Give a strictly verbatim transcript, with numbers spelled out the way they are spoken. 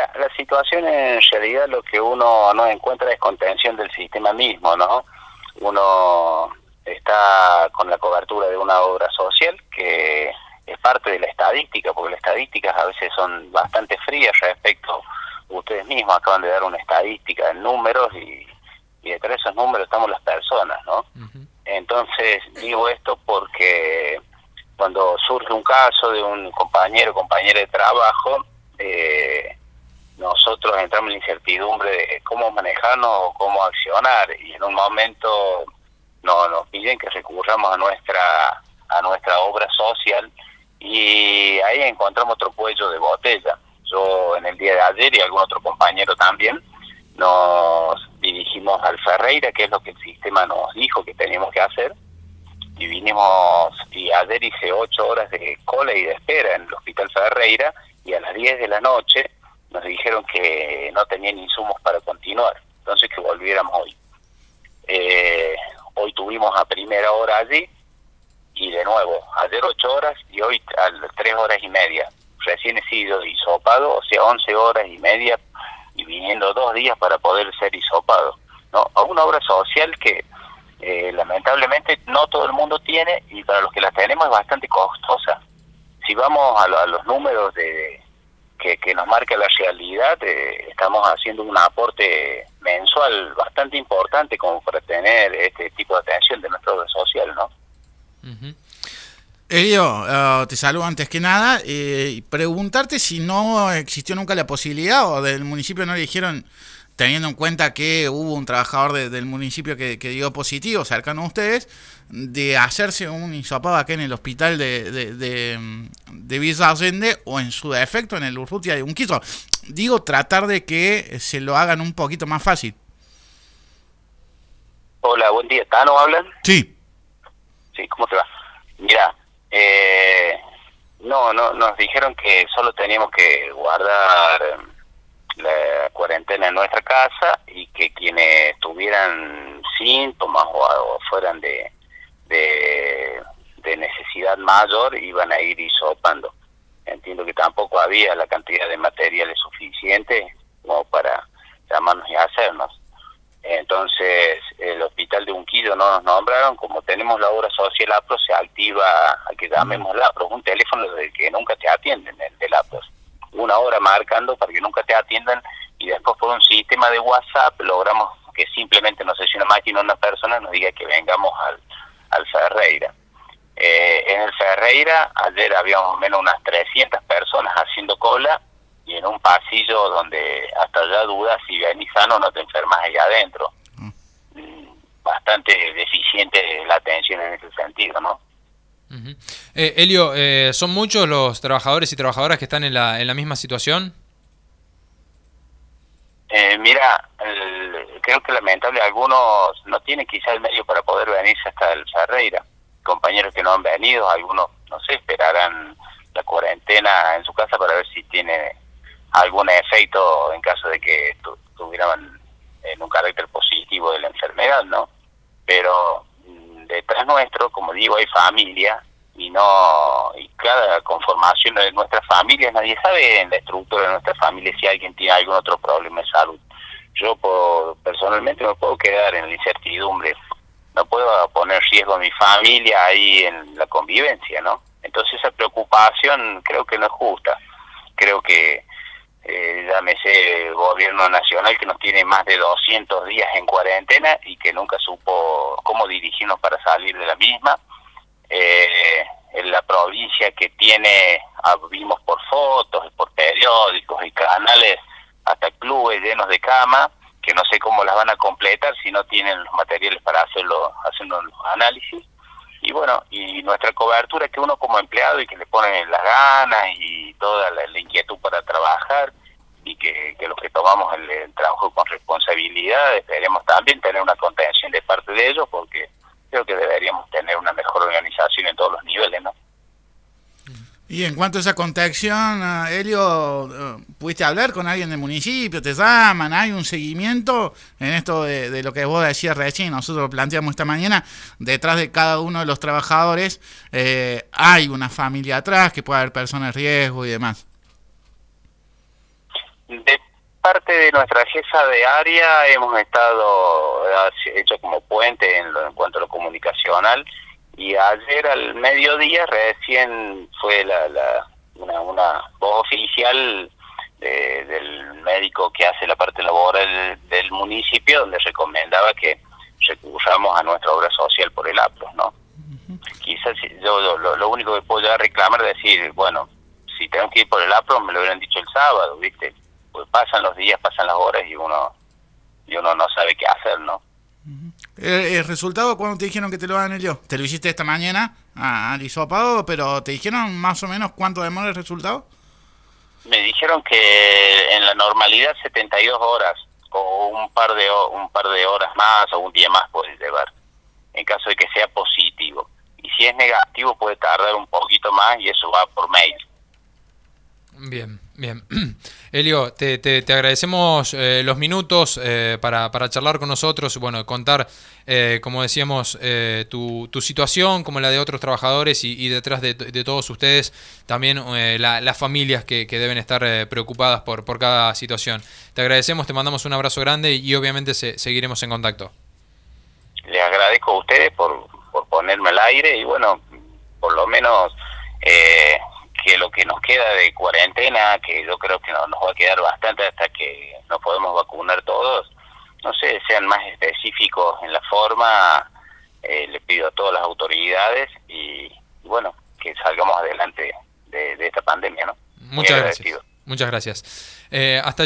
Mira, la situación en realidad lo que uno no encuentra es contención del sistema mismo, ¿no? Uno está con la cobertura de una obra social que es parte de la estadística, porque las estadísticas a veces son bastante frías respecto, ustedes mismos acaban de dar una estadística en números y, y detrás de esos números estamos las personas, ¿no? Uh-huh. Entonces digo esto porque cuando surge un caso de un compañero o compañera de trabajo, eh, nosotros entramos en la incertidumbre de cómo manejarnos o cómo accionar, y en un momento no, nos piden que recurramos a nuestra a nuestra obra social, y ahí encontramos otro cuello de botella. Yo en el día de ayer y algún otro compañero también nos dirigimos al Ferreira, que es lo que el sistema nos dijo que teníamos que hacer, y vinimos, y ayer hice ocho horas de cola y de espera en el Hospital Ferreira, y a las diez de la noche nos dijeron que no tenían insumos para continuar, entonces que volviéramos hoy. Eh, hoy tuvimos a primera hora allí, y de nuevo, ayer ocho horas y hoy a las tres horas y media. Recién he sido hisopado, o sea, once horas y media, y viniendo dos días para poder ser hisopado, ¿no? A una obra social que eh, lamentablemente no todo el mundo tiene, y para los que la tenemos es bastante costosa. Si vamos a, lo, a los números de que, que nos marca la realidad, eh, estamos haciendo un aporte mensual bastante importante como para tener este tipo de atención de nuestra obra social, ¿no? Uh-huh. Elio, uh, te saludo antes que nada, eh, y preguntarte si no existió nunca la posibilidad, o del municipio no le dijeron, teniendo en cuenta que hubo un trabajador de, del municipio que, que dio positivo cercano a ustedes, de hacerse un hisopado acá en el hospital de, de, de, de Villa Allende, o en su defecto en el Urrutia de Unquillo. Digo, tratar de que se lo hagan un poquito más fácil. Hola, buen día. ¿Tano hablan? Sí. Sí, ¿cómo te va? Mira, eh, no, no, nos dijeron que solo teníamos que guardar la cuarentena en nuestra casa, y que quienes tuvieran síntomas o, o fueran de, de, de necesidad mayor iban a ir hisopando. Entiendo que tampoco había la cantidad de materiales suficiente como para llamarnos y hacernos. Entonces, el hospital de Unquillo no nos nombraron. Como tenemos la obra social APRO, se activa a que llamemos la APRO, un teléfono del que nunca te atienden, el del APRO. Una hora marcando para que nunca te atiendan, y después por un sistema de WhatsApp logramos que simplemente, no sé si una máquina o una persona, nos diga que vengamos al, al Ferreira. Eh, en el Ferreira, ayer había más o menos unas trescientas personas haciendo cola, y en un pasillo donde hasta ya dudas si venís sano o no te enfermas allá adentro. Mm. Bastante deficiente la atención en ese sentido, ¿no? Uh-huh. eh, Elio, eh, ¿son muchos los trabajadores y trabajadoras que están en la, en la misma situación? Eh, mira, el, creo que lamentable algunos no tienen quizá el medio para poder venirse hasta el Ferreira. Compañeros que no han venido, algunos, no sé, esperarán la cuarentena en su casa para ver si tiene algún efecto en caso de que tu, tuvieran en un carácter positivo de la enfermedad, ¿no? Pero detrás nuestro, como digo, hay familia, y no y cada conformación de nuestras familias, nadie sabe en la estructura de nuestra familia si alguien tiene algún otro problema de salud. Yo por, personalmente no puedo quedar en la incertidumbre, no puedo poner riesgo a mi familia ahí en la convivencia, ¿no? Entonces esa preocupación creo que no es justa. Creo que eh, llámese gobierno nacional, que nos tiene más de doscientos días en cuarentena y que nunca supo cómo dirigirnos para salir de la misma. Eh, en la provincia que tiene, vimos por fotos, por periódicos y canales, hasta clubes llenos de cama, que no sé cómo las van a completar si no tienen los materiales para hacerlo, haciendo los análisis. Y bueno, y nuestra cobertura, que uno como empleado y que le ponen las ganas y toda la, la inquietud para trabajar, y que, que los que tomamos el, el trabajo con responsabilidad esperemos también tener una contención de parte de ellos, porque creo que deberíamos tener una mejor organización en todos los niveles, ¿no? Y en cuanto a esa contención, uh, Elio, uh, ¿pudiste hablar con alguien del municipio? ¿Te llaman? ¿Hay un seguimiento en esto de, de lo que vos decías recién? Nosotros lo planteamos esta mañana. Detrás de cada uno de los trabajadores eh, hay una familia atrás, que puede haber personas de riesgo y demás. De de nuestra jefa de área hemos estado hecho como puente en, lo, en cuanto a lo comunicacional, y ayer al mediodía recién fue la, la una, una voz oficial de, del médico que hace la parte laboral del, del municipio, donde recomendaba que recurramos a nuestra obra social por el APROS, ¿no? Uh-huh. Quizás yo lo, lo único que puedo llegar a reclamar es decir, bueno, si tenemos que ir por el APROS me lo hubieran dicho el sábado, ¿viste? Pues pasan los días, pasan las horas y uno y uno no sabe qué hacer, ¿no? Uh-huh. ¿El, el resultado cuándo te dijeron que te lo hagan ellos? ¿Te lo hiciste esta mañana al hisopado, pero te dijeron más o menos cuánto demora el resultado? Me dijeron que en la normalidad setenta y dos horas, o un par de un par de horas más o un día más puede llevar, en caso de que sea positivo. Y si es negativo puede tardar un poquito más y eso va por mail. Bien, bien. Elio, te, te, te agradecemos eh, los minutos eh, para, para charlar con nosotros, bueno, contar, eh, como decíamos, eh, tu, tu situación, como la de otros trabajadores y, y detrás de, de todos ustedes, también eh, la, las familias que, que deben estar eh, preocupadas por, por cada situación. Te agradecemos, te mandamos un abrazo grande y obviamente se, seguiremos en contacto. Les agradezco a ustedes por, por ponerme al aire y bueno, por lo menos... Eh, que lo que nos queda de cuarentena, que yo creo que no, nos va a quedar bastante hasta que nos podemos vacunar todos, no sé, sean más específicos en la forma, eh, le pido a todas las autoridades y, y bueno, que salgamos adelante de, de esta pandemia, ¿no? Muchas gracias. Muchas gracias. Eh, hasta